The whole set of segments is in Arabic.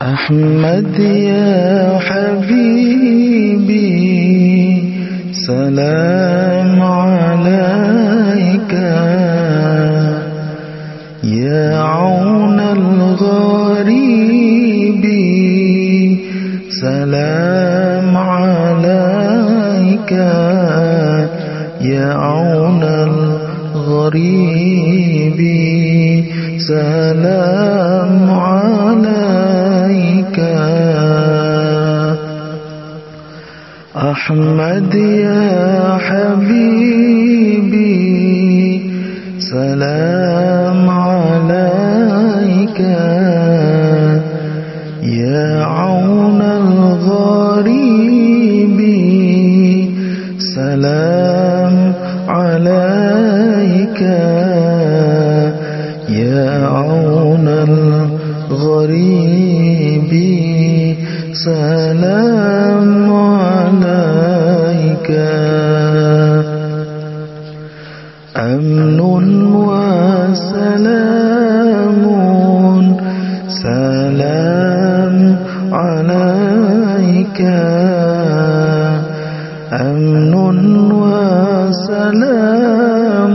أحمد يا حبيبي سلام عليك يا عون الغريب سلام عليك يا عون الغريب سلام عليك أحمد يا حبيبي سلام عليك يا عون الغريب سلام عليك يا عون الغريب سلام عليك أمن وسلام سلام عليك أمن وسلام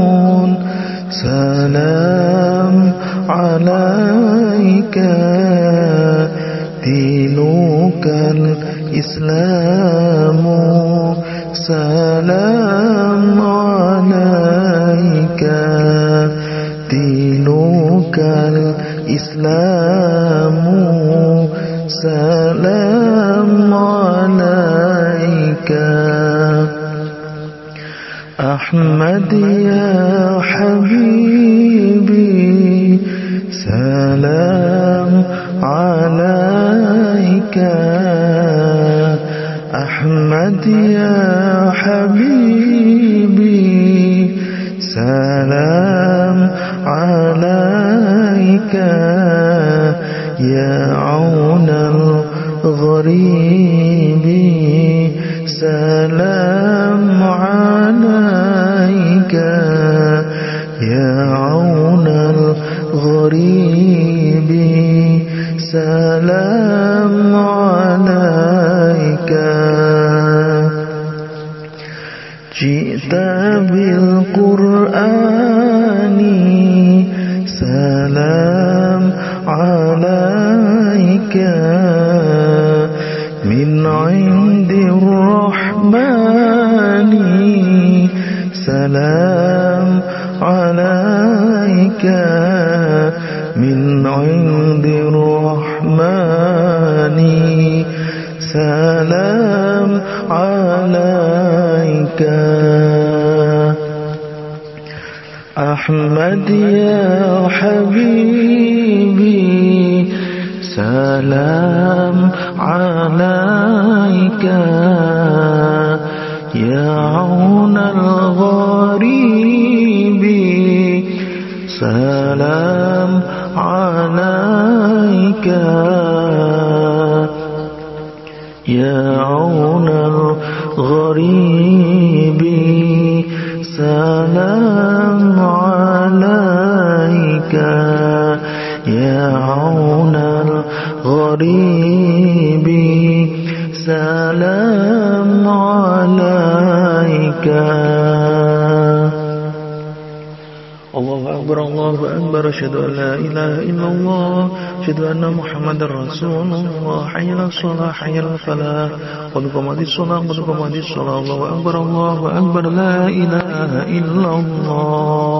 سلام عليك دينك الإسلام سلام عليك دينك الإسلام سلام عليك أحمد يا حبيبي سلام عليك أحمد يا حبيبي سلام عليك يا عون الغريب سلام عليك يا عون الغريب سلام عليك جئت بالقرآن سلام عليك من عند الرحمن سلام عليك من عند الرحمن سلام عليك أحمد يا حبيبي سلام عليك يا عون الغريب سلام عليك يا عون الغريب سلام عليك يا عون الغريب سلام عليك الله أكبر الله أكبر أشهد أن لا إله إلا الله أشهد أن محمد رسول الله حي على الصلاة حي على الفلاح قد قامت الصلاة قد قامت الصلاة الله أكبر لا إله إلا الله